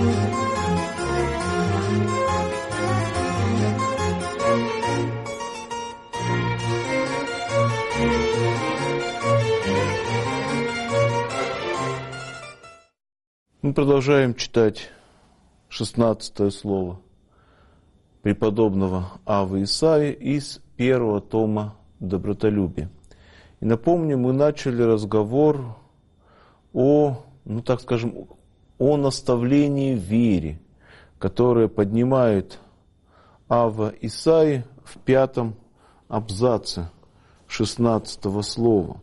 Мы продолжаем читать 16 слово преподобного Аввы Исаии из первого тома «Добротолюбие». И напомню, мы начали разговор о наставлении в вере, которое поднимает Авва Исаии в 5 абзаце 16 слова.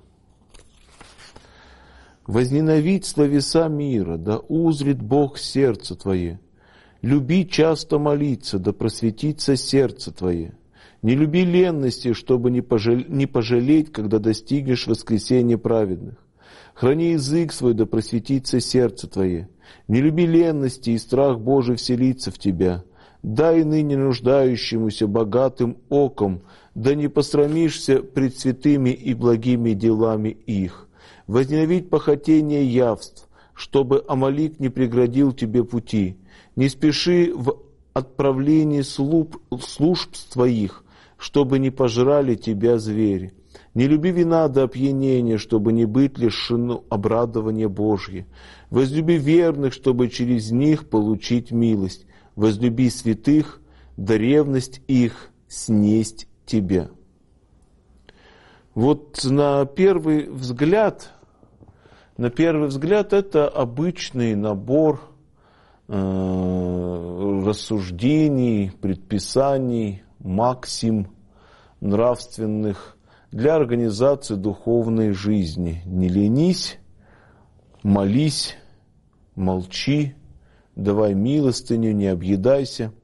«Возненавидь словеса мира, да узрит Бог сердце твое. Люби часто молиться, да просветится сердце твое. Не люби ленности, чтобы не пожалеть, когда достигнешь воскресения праведных. Храни язык свой, да просветится сердце твое. Не люби ленности, и страх Божий вселится в тебя. Дай ныне нуждающемуся богатым оком, да не посрамишься пред святыми и благими делами их. Возненавидь похотение явств, чтобы Амалик не преградил тебе пути. Не спеши в отправлении служб твоих, чтобы не пожрали тебя звери. Не люби вина до опьянения, чтобы не быть лишену обрадования Божье. Возлюби верных, чтобы через них получить милость. Возлюби святых, да ревность их снесть тебя». Вот на первый взгляд это обычный набор рассуждений, предписаний, максим нравственных для организации духовной жизни. Не ленись, молись, молчи, давай милостыню, не объедайся,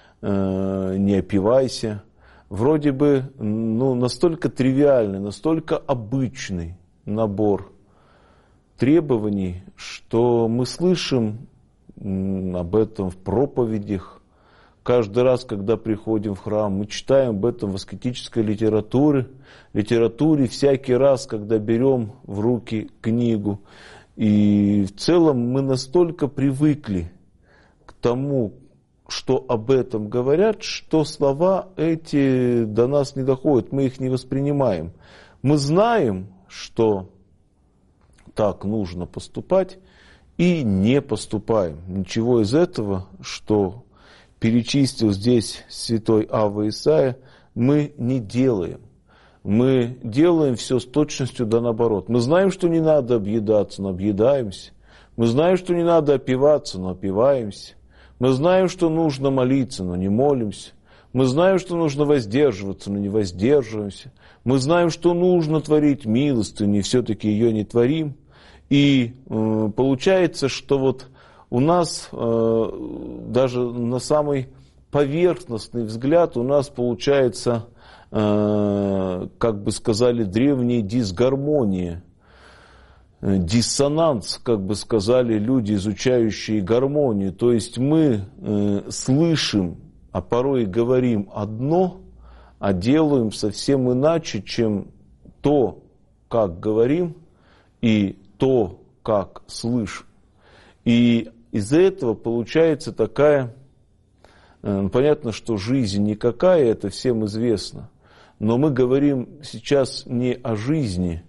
не опивайся. Вроде бы настолько тривиальный, настолько обычный набор требований, что мы слышим об этом в проповедях. Каждый раз, когда приходим в храм, мы читаем об этом в аскетической литературе, всякий раз, когда берем в руки книгу. И в целом мы настолько привыкли к тому, что об этом говорят, что слова эти до нас не доходят, мы их не воспринимаем. Мы знаем, что так нужно поступать, и не поступаем. Ничего из этого, что перечислил здесь святой Авва Исаия, мы не делаем. Мы делаем все с точностью да наоборот. Мы знаем, что не надо объедаться, но объедаемся. Мы знаем, что не надо опиваться, но опиваемся. Мы знаем, что нужно молиться, но не молимся. Мы знаем, что нужно воздерживаться, но не воздерживаемся. Мы знаем, что нужно творить милостыню, и все-таки ее не творим. И получается, что вот у нас даже на самый поверхностный взгляд у нас получается, как бы сказали древние, дисгармония. Диссонанс, как бы сказали люди, изучающие гармонию. То есть мы слышим, а порой говорим одно, а делаем совсем иначе, чем то, как говорим, и то, как слышим. И из-за этого получается такая, понятно, что жизнь никакая, это всем известно, но мы говорим сейчас не о жизни,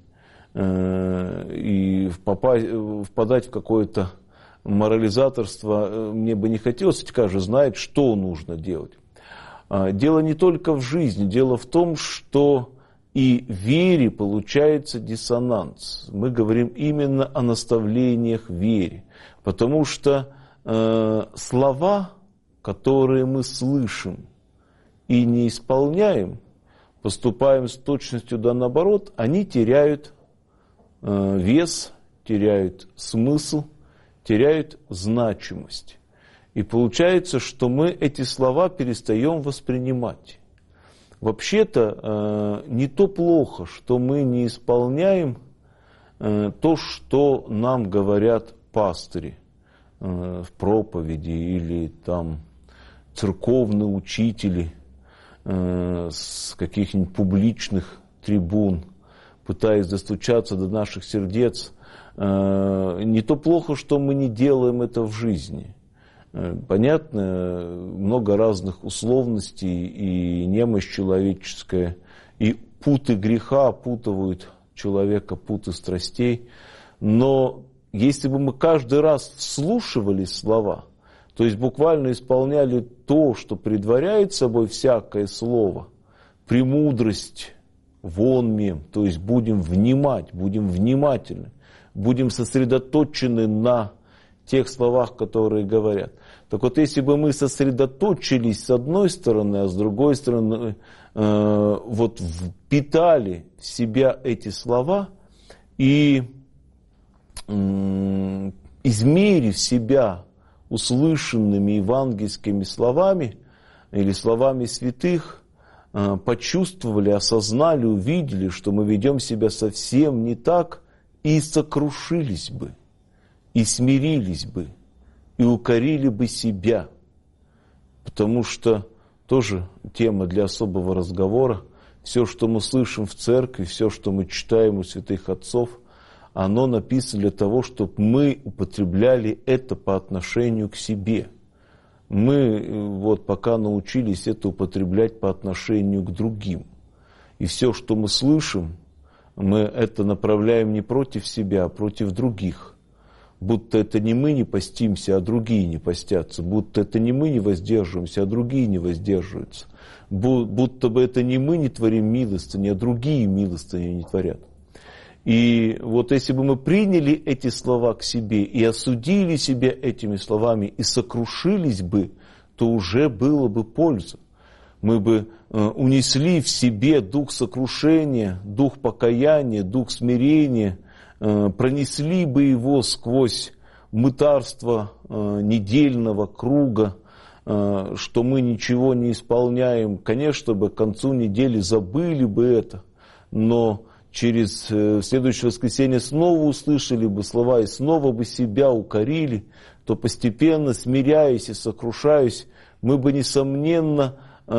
и впадать в какое-то морализаторство мне бы не хотелось, ведь каждый знает, что нужно делать. Дело не только в жизни, дело в том, что и в вере получается диссонанс. Мы говорим именно о наставлениях в вере, потому что слова, которые мы слышим и не исполняем, поступаем с точностью да наоборот, они теряют вес, теряют смысл, теряют значимость. И получается, что мы эти слова перестаем воспринимать. Вообще-то не то плохо, что мы не исполняем то, что нам говорят пастыри в проповеди или там церковные учители с каких-нибудь публичных трибун, пытаясь достучаться до наших сердец. Не то плохо, что мы не делаем это в жизни. Понятно, много разных условностей и немощь человеческая, и путы греха опутывают человека, путы страстей. Но если бы мы каждый раз вслушивались слова, то есть буквально исполняли то, что предваряет собой всякое слово, премудрость вон мем, то есть будем внимать, будем внимательны, будем сосредоточены на тех словах, которые говорят. Так вот, если бы мы сосредоточились с одной стороны, а с другой стороны вот впитали в себя эти слова и измерив себя услышанными евангельскими словами или словами святых, почувствовали, осознали, увидели, что мы ведем себя совсем не так, и сокрушились бы, и смирились бы, и укорили бы себя. Потому что тоже тема для особого разговора. Все, что мы слышим в церкви, все, что мы читаем у святых отцов, оно написано для того, чтобы мы употребляли это по отношению к себе. Мы вот пока научились это употреблять по отношению к другим. И все, что мы слышим, мы это направляем не против себя, а против других. Будто это не мы не постимся, а другие не постятся. Будто это не мы не воздерживаемся, а другие не воздерживаются. Будто бы это не мы не творим милостыни, а другие милостыни не творят. И вот если бы мы приняли эти слова к себе и осудили себя этими словами и сокрушились бы, то уже было бы польза. Мы бы унесли в себе дух сокрушения, дух покаяния, дух смирения, пронесли бы его сквозь мытарство недельного круга, что мы ничего не исполняем. Конечно бы к концу недели забыли бы это, но через следующее воскресенье снова услышали бы слова и снова бы себя укорили, то постепенно, смиряясь и сокрушаясь, мы бы, несомненно,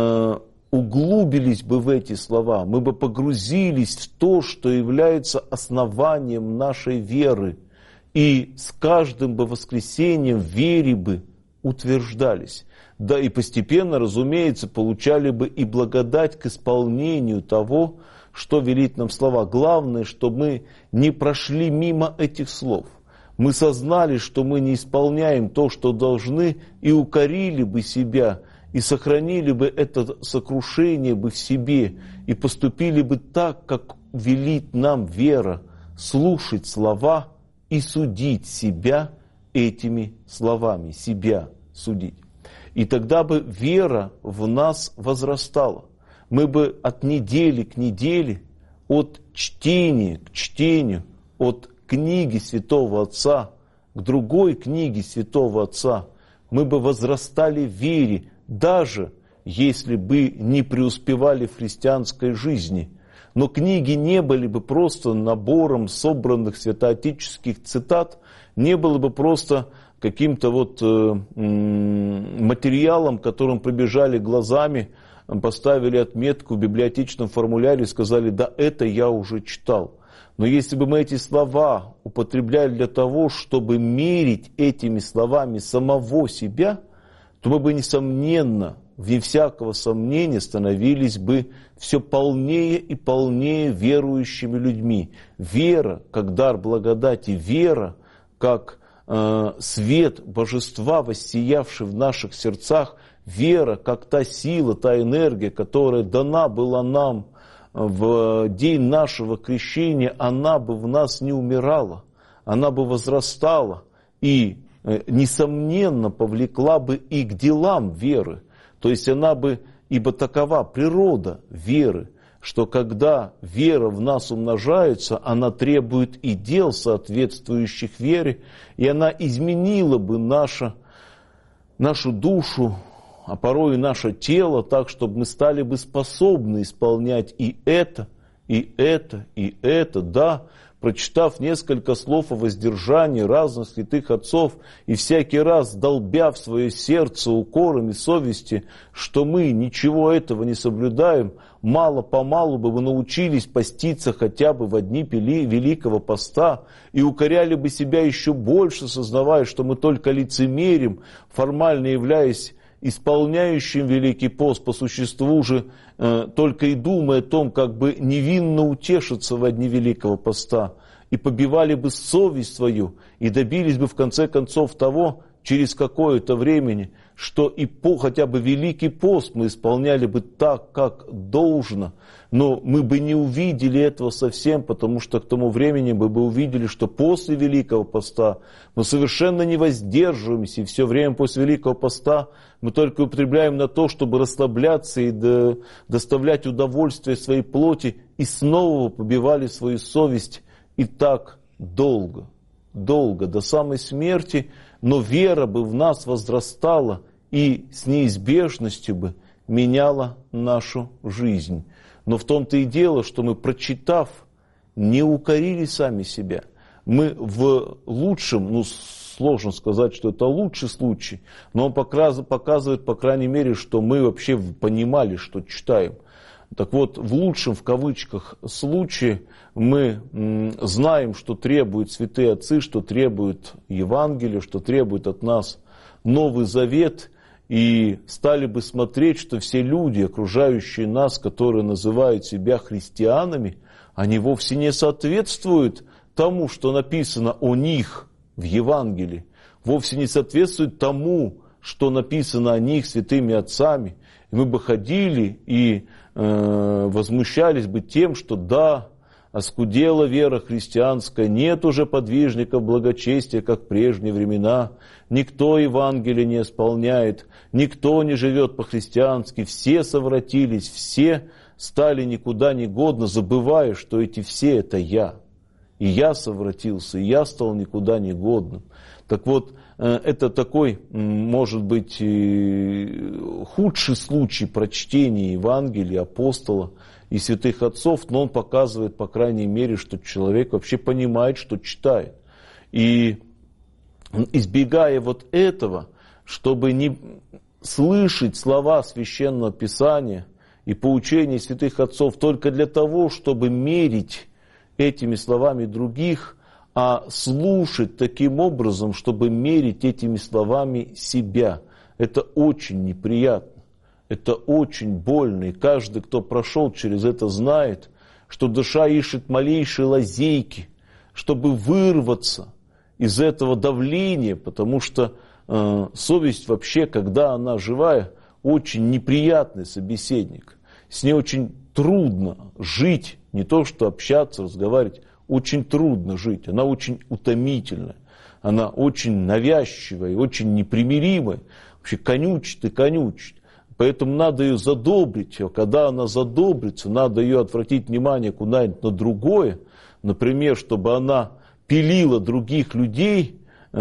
углубились бы в эти слова, мы бы погрузились в то, что является основанием нашей веры, и с каждым бы воскресеньем в вере бы утверждались. Да и постепенно, разумеется, получали бы и благодать к исполнению того, что велит нам слова. Главное, что мы не прошли мимо этих слов. Мы сознали, что мы не исполняем то, что должны, и укорили бы себя, и сохранили бы это сокрушение бы в себе, и поступили бы так, как велит нам вера, слушать слова и судить себя этими словами, себя судить. И тогда бы вера в нас возрастала. Мы бы от недели к неделе, от чтения к чтению, от книги Святого Отца к другой книге Святого Отца, мы бы возрастали в вере, даже если бы не преуспевали в христианской жизни. Но книги не были бы просто набором собранных святоотеческих цитат, не было бы просто каким-то вот материалом, которым пробежали глазами, поставили отметку в библиотечном формуляре и сказали: да, это я уже читал. Но если бы мы эти слова употребляли для того, чтобы мерить этими словами самого себя, то мы бы, несомненно, вне всякого сомнения, становились бы все полнее и полнее верующими людьми. Вера, как дар благодати, вера, как свет божества, воссиявший в наших сердцах, вера, как та сила, та энергия, которая дана была нам в день нашего крещения, она бы в нас не умирала, она бы возрастала и, несомненно, повлекла бы и к делам веры. То есть она бы, ибо такова природа веры, что когда вера в нас умножается, она требует и дел, соответствующих вере, и она изменила бы нашу душу, а порой и наше тело, так, чтобы мы стали бы способны исполнять и это, и это, и это, да, прочитав несколько слов о воздержании разных святых отцов и всякий раз долбя в свое сердце укором и совести, что мы ничего этого не соблюдаем, мало-помалу бы вы научились поститься хотя бы в дни Великого Поста и укоряли бы себя еще больше, сознавая, что мы только лицемерим, формально являясь исполняющим Великий Пост, по существу же только и думая о том, как бы невинно утешиться во дни Великого Поста, и побивали бы совесть свою, и добились бы в конце концов того, через какое-то времени, что и хотя бы Великий Пост мы исполняли бы так, как должно, но мы бы не увидели этого совсем, потому что к тому времени мы бы увидели, что после Великого Поста мы совершенно не воздерживаемся, и все время после Великого Поста мы только употребляем на то, чтобы расслабляться и доставлять удовольствие своей плоти, и снова побивали свою совесть, и так долго, до самой смерти, но вера бы в нас возрастала и с неизбежностью бы меняла нашу жизнь. Но в том-то и дело, что мы, прочитав, не укорили сами себя. Мы в лучшем, сложно сказать, что это лучший случай, но он показывает, по крайней мере, что мы вообще понимали, что читаем. Так вот, в лучшем, в кавычках, случае мы знаем, что требуют святые отцы, что требует Евангелие, что требует от нас Новый Завет, и стали бы смотреть, что все люди, окружающие нас, которые называют себя христианами, они вовсе не соответствуют тому, что написано о них в Евангелии, вовсе не соответствуют тому, что написано о них святыми отцами. И мы бы ходили и возмущались бы тем, что да, оскудела вера христианская, нет уже подвижников благочестия, как в прежние времена, никто Евангелие не исполняет, никто не живет по-христиански, все совратились, все стали никуда не годны, забывая, что эти все это я. И я совратился, и я стал никуда не годным. Так вот, это такой, может быть, худший случай прочтения Евангелия, апостола и святых отцов, но он показывает, по крайней мере, что человек вообще понимает, что читает. И избегая вот этого, чтобы не слышать слова Священного Писания и поучения святых отцов только для того, чтобы мерить этими словами других, а слушать таким образом, чтобы мерить этими словами себя. Это очень неприятно, это очень больно, и каждый, кто прошел через это, знает, что душа ищет малейшие лазейки, чтобы вырваться из этого давления, потому что совесть вообще, когда она живая, очень неприятный собеседник. С ней очень трудно жить, не то что общаться, разговаривать, очень трудно жить, она очень утомительная, она очень навязчивая, очень непримиримая, вообще конючит и конючит. Поэтому надо ее задобрить, а когда она задобрится, надо ее отвратить внимание куда-нибудь на другое, например, чтобы она пилила других людей,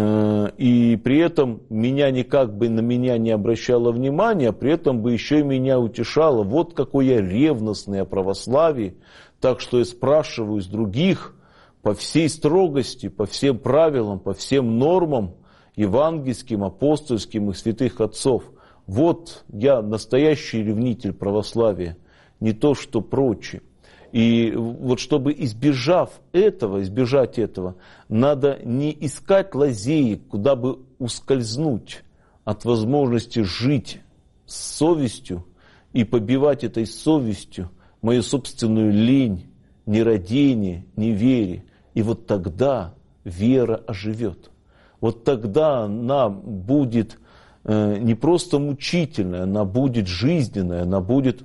и при этом меня никак бы на меня не обращала внимания, а при этом бы еще и меня утешала. Вот какой я ревностный о православии, так что я спрашиваю с других по всей строгости, по всем правилам, по всем нормам евангельским, апостольским и святых отцов. Вот я настоящий ревнитель православия, не то что прочие. И вот чтобы избежать этого, надо не искать лазеек, куда бы ускользнуть от возможности жить с совестью и побивать этой совестью мою собственную лень, нерадение, неверие. И вот тогда вера оживет. Вот тогда она будет не просто мучительная, она будет жизненная, она будет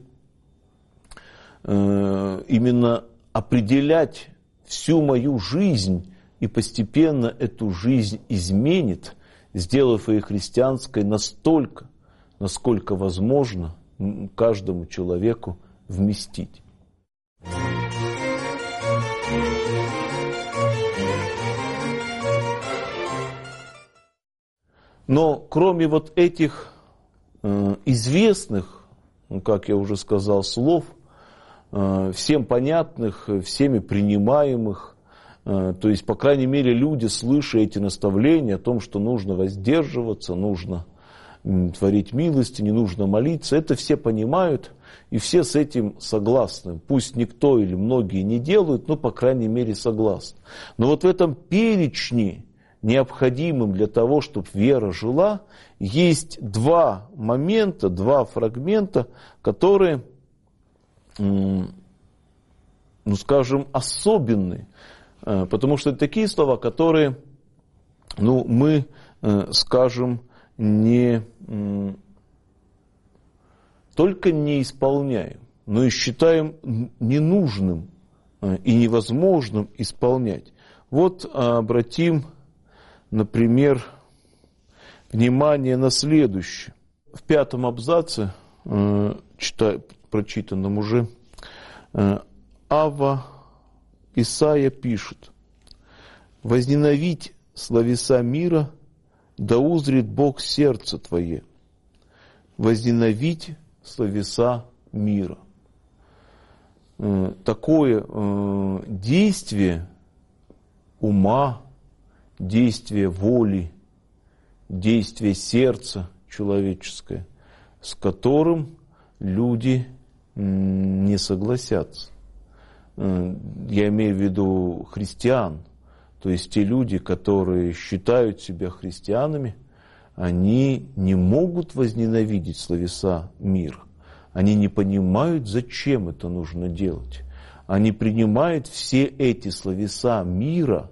именно определять всю мою жизнь и постепенно эту жизнь изменит, сделав ее христианской настолько, насколько возможно каждому человеку вместить. Но кроме вот этих известных, как я уже сказал, слов, всем понятных, всеми принимаемых, То есть, по крайней мере, люди, слыша эти наставления о том, что нужно воздерживаться, нужно творить милости, не нужно молиться, это все понимают, и все с этим согласны. Пусть никто или многие не делают, но, по крайней мере, согласны. Но вот в этом перечне, необходимым для того, чтобы вера жила, есть два момента, два фрагмента, которые, скажем, особенные. Потому что это такие слова, которые мы, скажем, только не исполняем, но и считаем ненужным и невозможным исполнять. Вот обратим, например, внимание на следующее. В 5 абзаце, прочитанном уже, Авва Исаия пишет: «Возненавидь словеса мира, да узрит Бог сердце твое. Возненавидь словеса мира». Такое действие ума, действие воли, действие сердца человеческое, с которым люди не согласятся. Я имею в виду христиан, то есть те люди, которые считают себя христианами, они не могут возненавидеть словеса мира. Они не понимают, зачем это нужно делать. Они принимают все эти словеса мира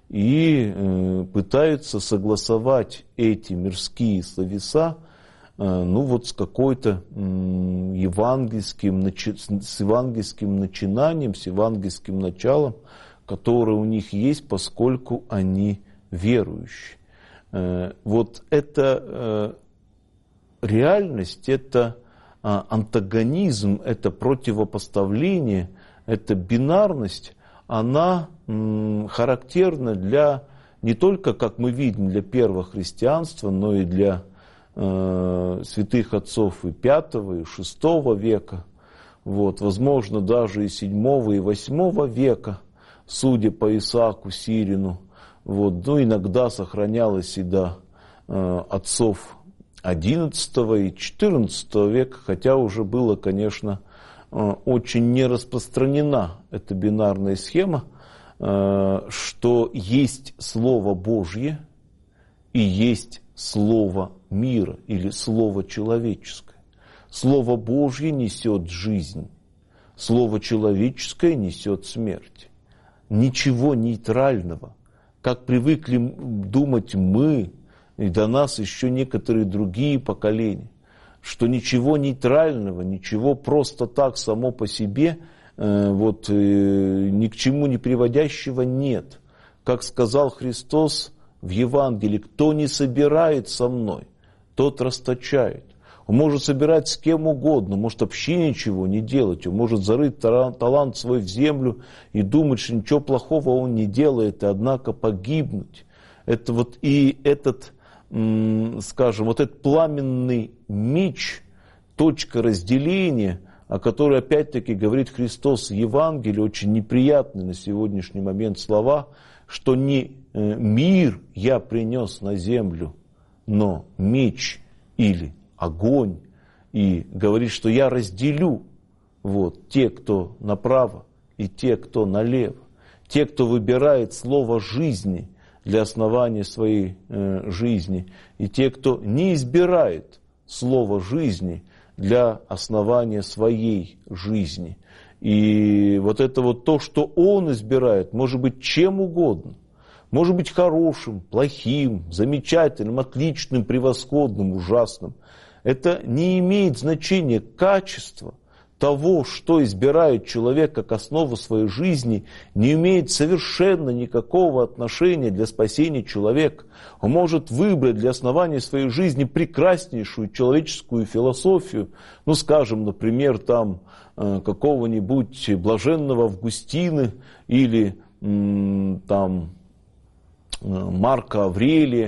и пытаются согласовать эти мирские словеса с какой-то евангельским начинанием, с евангельским началом, которое у них есть, поскольку они верующие. Вот эта реальность, это антагонизм, это противопоставление, эта бинарность, она характерна для не только, как мы видим, для первого христианства, но и для святых отцов и 5 и 6 века, возможно, даже и 7 и 8 века, судя по Исааку Сирину, иногда сохранялось и до отцов 11 и 14 века, хотя уже было, конечно, очень не распространена эта бинарная схема, что есть Слово Божье и есть Слово мира или Слово человеческое. Слово Божье несет жизнь, Слово человеческое несет смерть. Ничего нейтрального, как привыкли думать мы, и до нас еще некоторые другие поколения, что ничего нейтрального, ничего просто так само по себе, ни к чему не приводящего нет. Как сказал Христос в Евангелии: кто не собирает со мной, тот расточает. Он может собирать с кем угодно, может вообще ничего не делать, он может зарыть талант свой в землю и думать, что ничего плохого он не делает, и однако погибнуть. Это этот пламенный меч, точка разделения, о которой опять-таки говорит Христос в Евангелии, очень неприятные на сегодняшний момент слова, что не мир я принес на землю, но меч или огонь. И говорит, что я разделю те, кто направо, и те, кто налево. Те, кто выбирает слово жизни для основания своей жизни, и те, кто не избирает слово жизни для основания своей жизни. И то, что он избирает, может быть чем угодно. Может быть хорошим, плохим, замечательным, отличным, превосходным, ужасным. Это не имеет значения. Качество того, что избирает человек как основу своей жизни, не имеет совершенно никакого отношения для спасения человека. Он может выбрать для основания своей жизни прекраснейшую человеческую философию, например, какого-нибудь блаженного Августина или Марка Аврелия,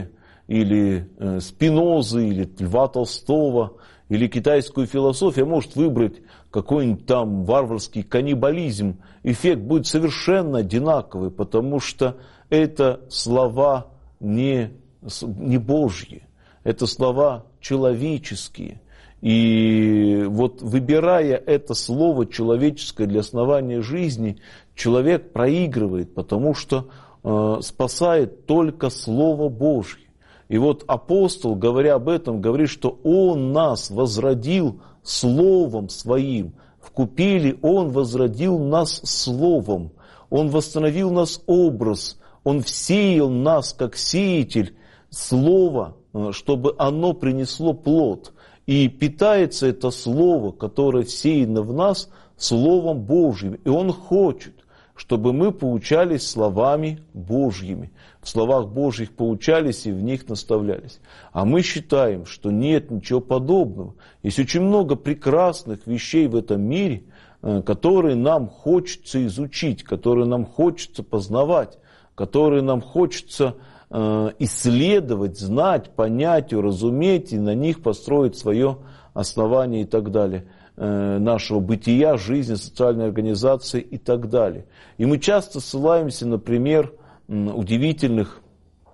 или Спинозы, или Льва Толстого, или китайскую философию, а может выбрать какой-нибудь там варварский каннибализм. Эффект будет совершенно одинаковый, потому что это слова не Божьи, это слова человеческие. И вот выбирая это слово человеческое для основания жизни, человек проигрывает, потому что спасает только Слово Божье. И вот апостол, говоря об этом, говорит, что Он нас возродил Словом Своим. В купели Он возродил нас Словом. Он восстановил нас образ. Он всеял нас, как сеятель, Слово, чтобы оно принесло плод. И питается это Слово, которое всеяно в нас, Словом Божьим. И Он хочет, чтобы мы поучались словами Божьими. В словах Божьих поучались и в них наставлялись. А мы считаем, что нет ничего подобного. Есть очень много прекрасных вещей в этом мире, которые нам хочется изучить, которые нам хочется познавать, которые нам хочется исследовать, знать, понять, уразуметь и на них построить свое основание и так далее. Нашего бытия, жизни, социальной организации и так далее. И мы часто ссылаемся на пример удивительных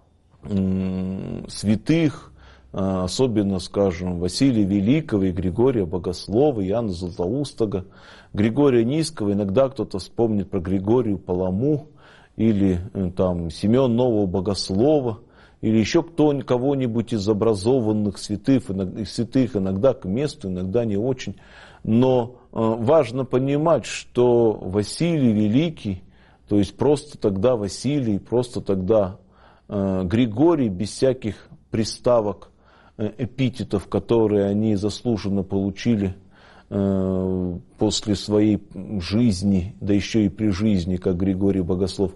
святых, особенно, скажем, Василия Великого и Григория Богослова, Иоанна Златоустого, Григория Низкого. Иногда кто-то вспомнит про Григорию Паламу или там Симеона Нового Богослова, или еще кого-нибудь из образованных святых, иногда к месту, иногда не очень. Но важно понимать, что Василий Великий, то есть просто тогда Василий, просто тогда Григорий, без всяких приставок, эпитетов, которые они заслуженно получили после своей жизни, да еще и при жизни, как Григорий Богослов,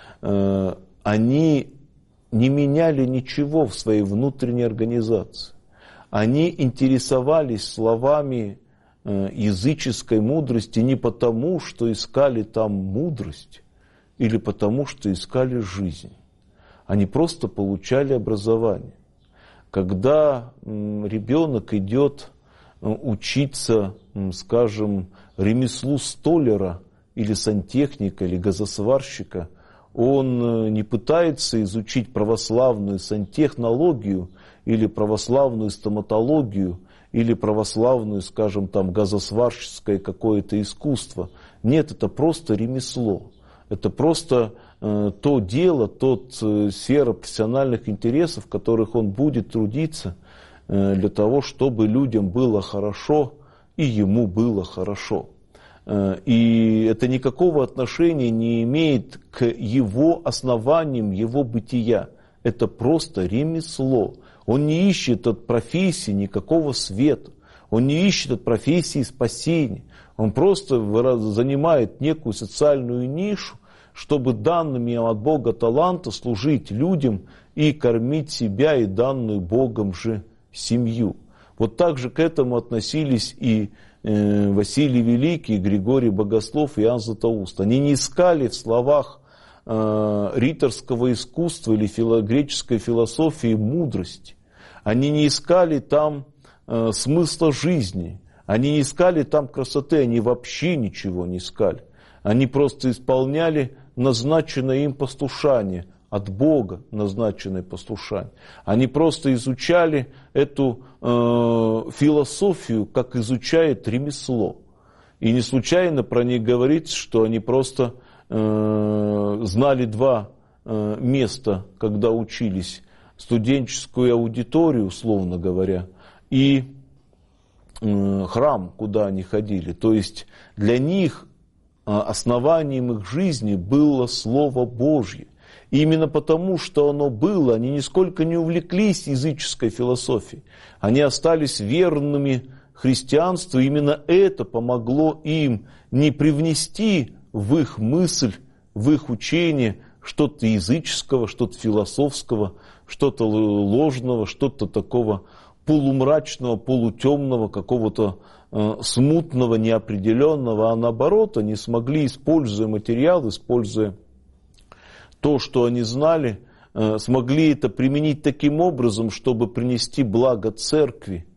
они не меняли ничего в своей внутренней организации. Они интересовались словами языческой мудрости не потому, что искали там мудрость, или потому, что искали жизнь. Они просто получали образование. Когда ребенок идет учиться, скажем, ремеслу столяра, или сантехника, или газосварщика, он не пытается изучить православную сантехнологию или православную стоматологию, или православную, скажем, там, газосварщическое какое-то искусство. Нет, это просто ремесло. Это просто то дело, сфера профессиональных интересов, в которых он будет трудиться для того, чтобы людям было хорошо и ему было хорошо. И это никакого отношения не имеет к его основаниям, его бытия. Это просто ремесло. Он не ищет от профессии никакого света. Он не ищет от профессии спасения. Он просто занимает некую социальную нишу, чтобы данными от Бога таланта служить людям и кормить себя и данную Богом же семью. Вот так же к этому относились и Василий Великий, и Григорий Богослов, и Иоанн Златоуст. Они не искали в словах риторского искусства или греческой философии мудрости. Они не искали там смысла жизни. Они не искали там красоты. Они вообще ничего не искали. Они просто исполняли назначенное им послушание, от Бога назначенное послушание. Они просто изучали эту философию, как изучает ремесло. И не случайно про них говорится, что они просто знали два места, когда учились: студенческую аудиторию, условно говоря, и храм, куда они ходили. То есть для них основанием их жизни было Слово Божье. И именно потому, что оно было, они нисколько не увлеклись языческой философией. Они остались верными христианству. Именно это помогло им не привнести в их мысль, в их учение что-то языческого, что-то философского, что-то ложного, что-то такого полумрачного, полутемного, какого-то смутного, неопределенного, а наоборот, они смогли, используя материал, используя то, что они знали, смогли это применить таким образом, чтобы принести благо церкви.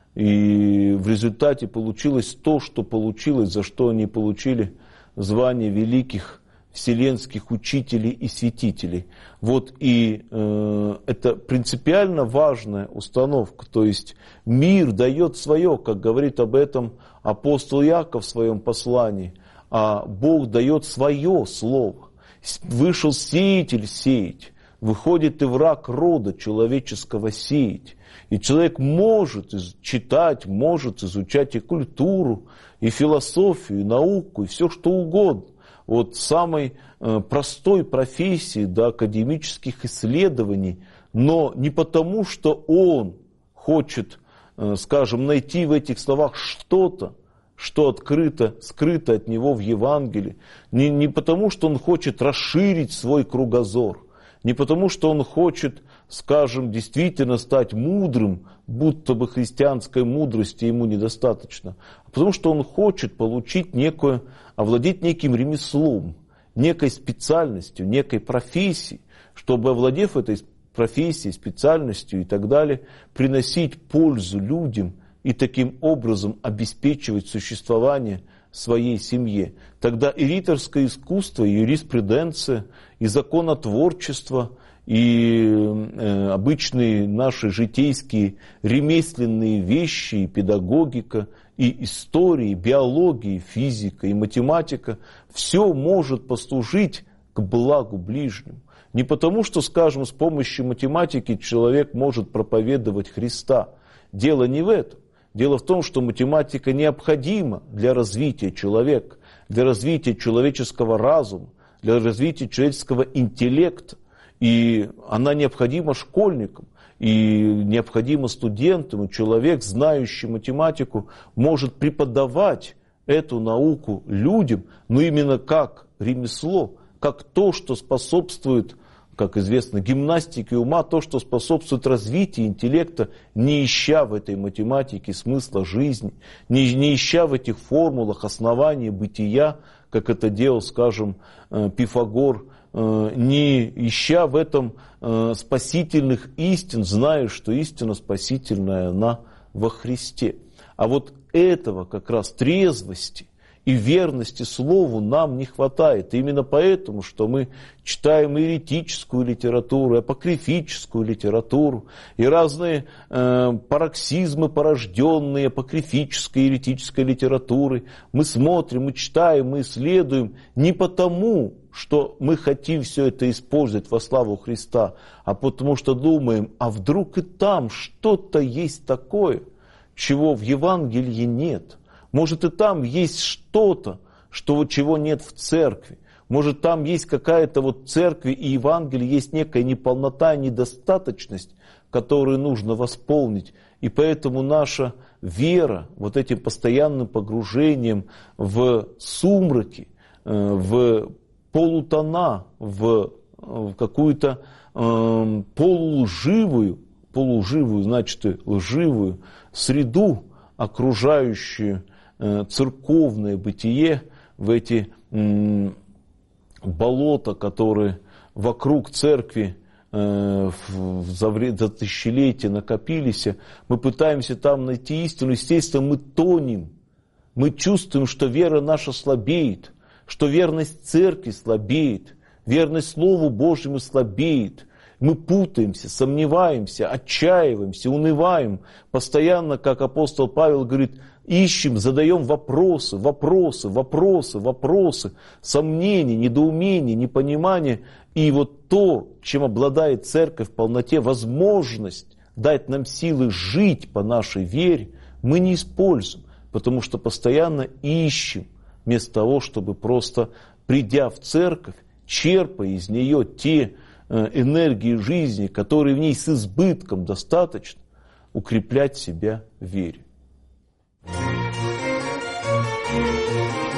И в результате получилось то, что получилось, за что они получили звание великих вселенских учителей и святителей. Вот и это принципиально важная установка. То есть мир дает свое, как говорит об этом апостол Иаков в своем послании, а Бог дает свое слово. Вышел сеятель сеять, выходит и враг рода человеческого сеять. И человек может читать, может изучать и культуру, и философию, и науку, и все что угодно. От самой простой профессии до академических исследований, но не потому, что он хочет, скажем, найти в этих словах что-то, что скрыто от него в Евангелии, не потому, что он хочет расширить свой кругозор, не потому, что он хочет, скажем, действительно стать мудрым, будто бы христианской мудрости ему недостаточно, а потому что он хочет получить овладеть неким ремеслом, некой специальностью, некой профессией, чтобы, овладев этой профессией, специальностью и так далее, приносить пользу людям и таким образом обеспечивать существование своей семье. Тогда и риторское искусство, и юриспруденция, и законотворчество, и обычные наши житейские ремесленные вещи, и педагогика, и история, и биология, и физика, и математика, все может послужить к благу ближнему. Не потому, что, скажем, с помощью математики человек может проповедовать Христа. Дело не в этом. Дело в том, что математика необходима для развития человека, для развития человеческого разума, для развития человеческого интеллекта. И она необходима школьникам, и необходима студентам. И человек, знающий математику, может преподавать эту науку людям, но именно как ремесло, как то, что способствует, как известно, гимнастике ума, то, что способствует развитию интеллекта, не ища в этой математике смысла жизни, не ища в этих формулах основания бытия, как это делал, скажем, Пифагор, не ища в этом спасительных истин, зная, что истина спасительная, она во Христе. А вот этого как раз трезвости и верности Слову нам не хватает. И именно поэтому, что мы читаем еретическую литературу, апокрифическую литературу, и разные пароксизмы, порожденные апокрифической, еретической литературой, мы смотрим, мы читаем, мы исследуем не потому, что мы хотим все это использовать во славу Христа, а потому что думаем, а вдруг и там что-то есть такое, чего в Евангелии нет. Может, и там есть что-то, чего нет в церкви. Может, там есть какая-то церковь и Евангелие, есть некая неполнота, недостаточность, которую нужно восполнить. И поэтому наша вера этим постоянным погружением в сумраки, в полутона, в какую-то полулживую, значит, лживую среду, окружающую церковное бытие, в эти болота, которые вокруг церкви за тысячелетия накопились, мы пытаемся там найти истину. Естественно, мы тонем, мы чувствуем, что вера наша слабеет, что верность церкви слабеет, верность Слову Божьему слабеет. Мы путаемся, сомневаемся, отчаиваемся, унываем. Постоянно, как апостол Павел говорит, ищем, задаем вопросы, сомнения, недоумения, непонимания. И то, чем обладает церковь в полноте, возможность дать нам силы жить по нашей вере, мы не используем, потому что постоянно ищем, вместо того, чтобы просто, придя в церковь, черпая из нее те энергии жизни, которые в ней с избытком достаточно, укреплять себя в вере.